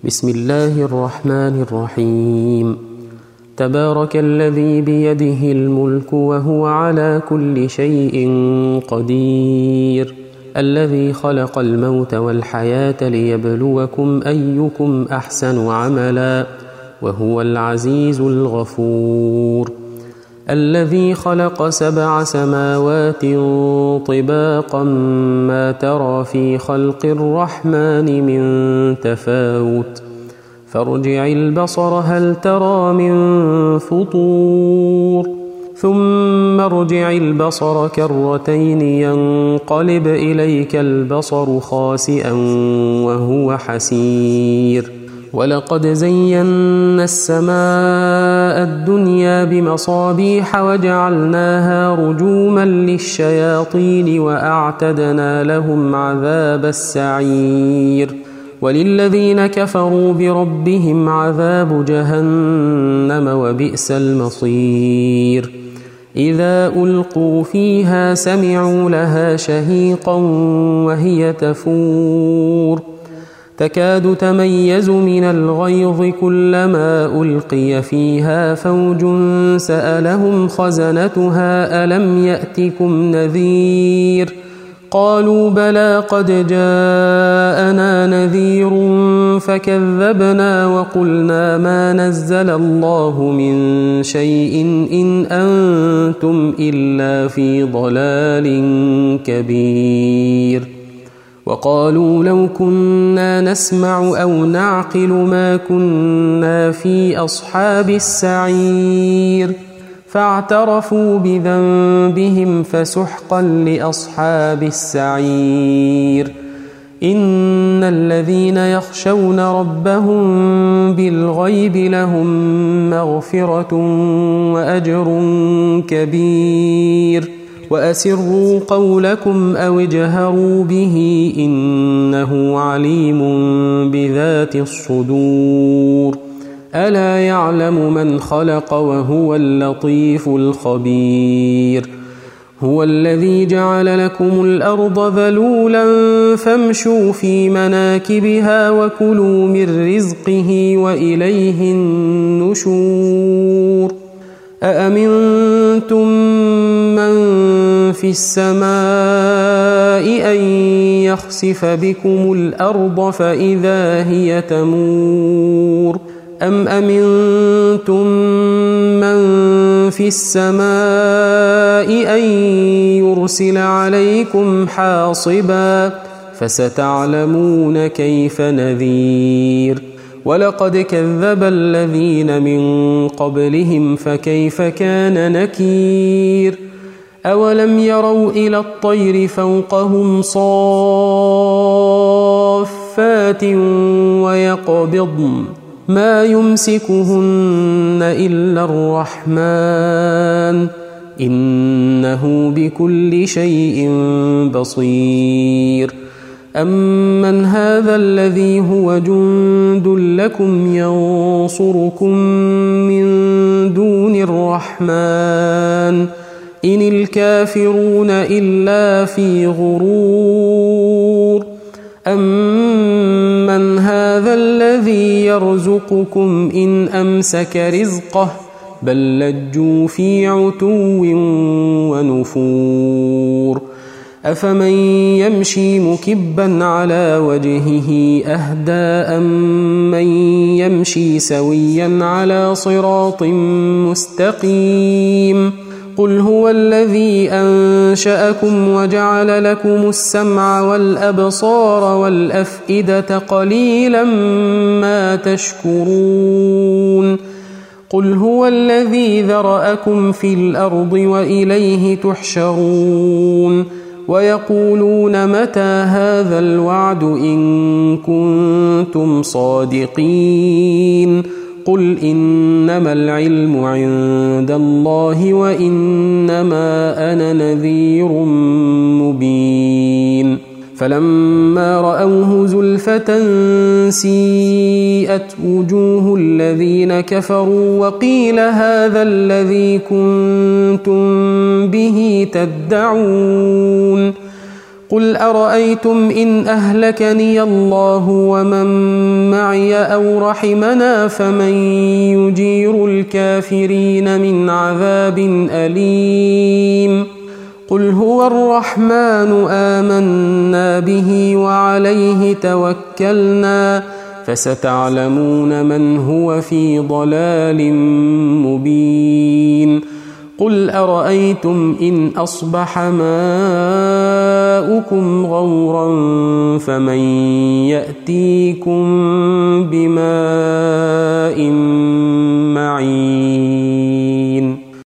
بسم الله الرحمن الرحيم. تبارك الذي بيده الملك وهو على كل شيء قدير، الذي خلق الموت والحياة ليبلوكم أيكم أحسن عملا، وهو العزيز الغفور. الذي خلق 7 سماوات طباقا ما ترى في خلق الرحمن من تفاوت، فارجع البصر هل ترى من فطور، ثم ارجع البصر كرتين ينقلب إليك البصر خاسئا وهو حسير. ولقد زينا السماء الدنيا بمصابيح وجعلناها رجوما للشياطين وأعتدنا لهم عذاب السعير. وللذين كفروا بربهم عذاب جهنم وبئس المصير. إذا ألقوا فيها سمعوا لها شهيقا وهي تفور، تكاد تميز من الغيظ كلما ألقي فيها فوج سألهم خزنتها ألم يأتكم نذير؟ قالوا بلى قد جاءنا نذير فكذبنا وقلنا ما نزل الله من شيء إن أنتم إلا في ضلال كبير. وقالوا لو كنا نسمع أو نعقل ما كنا في أصحاب السعير، فاعترفوا بذنبهم فسحقا لأصحاب السعير. إن الذين يخشون ربهم بالغيب لهم مغفرة وأجر كبير. وأسروا قولكم أو اجهروا به إنه عليم بذات الصدور. ألا يعلم من خلق وهو اللطيف الخبير. هو الذي جعل لكم الأرض ذلولا فامشوا في مناكبها وكلوا من رزقه وإليه النشور. أأمنتم من في السماء أن يخسف بكم الأرض فإذا هي تمور، أم أمنتم من في السماء أن يرسل عليكم حاصبا، فستعلمون كيف نذير. ولقد كذب الذين من قبلهم فكيف كان نكير. أولم يروا إلى الطير فوقهم صافات ويقبضن ما يمسكهن إلا الرحمن إنه بكل شيء بصير. أمن هذا الذي هو جند لكم ينصركم من دون الرحمن إن الكافرون إلا في غرور. أمن هذا الذي يرزقكم إن أمسك رزقه بل لجوا في عتو ونفور. أفمن يمشي مكبا على وجهه أهدى أمن يمشي سويا على صراط مستقيم. قل هو الذي أنشأكم وجعل لكم السمع والأبصار والأفئدة قليلا ما تشكرون. قل هو الذي ذرأكم في الأرض وإليه تحشرون. ويقولون متى هذا الوعد إن كنتم صادقين. قل إنما العلم عند الله وإنما أنا نذير مبين. فلما رأوه زلفة سيئت وجوه الذين كفروا وقيل هذا الذي كنتم به تدعون. قل أرأيتم إن أهلكني الله ومن معي أو رحمنا فمن يجير الكافرين من عذاب أليم قل هو الرحمن آمنا به وعليه توكلنا فستعلمون من هو في ضلال مبين قل أرأيتم إن أصبح ماؤكم غورا فمن يأتيكم بماء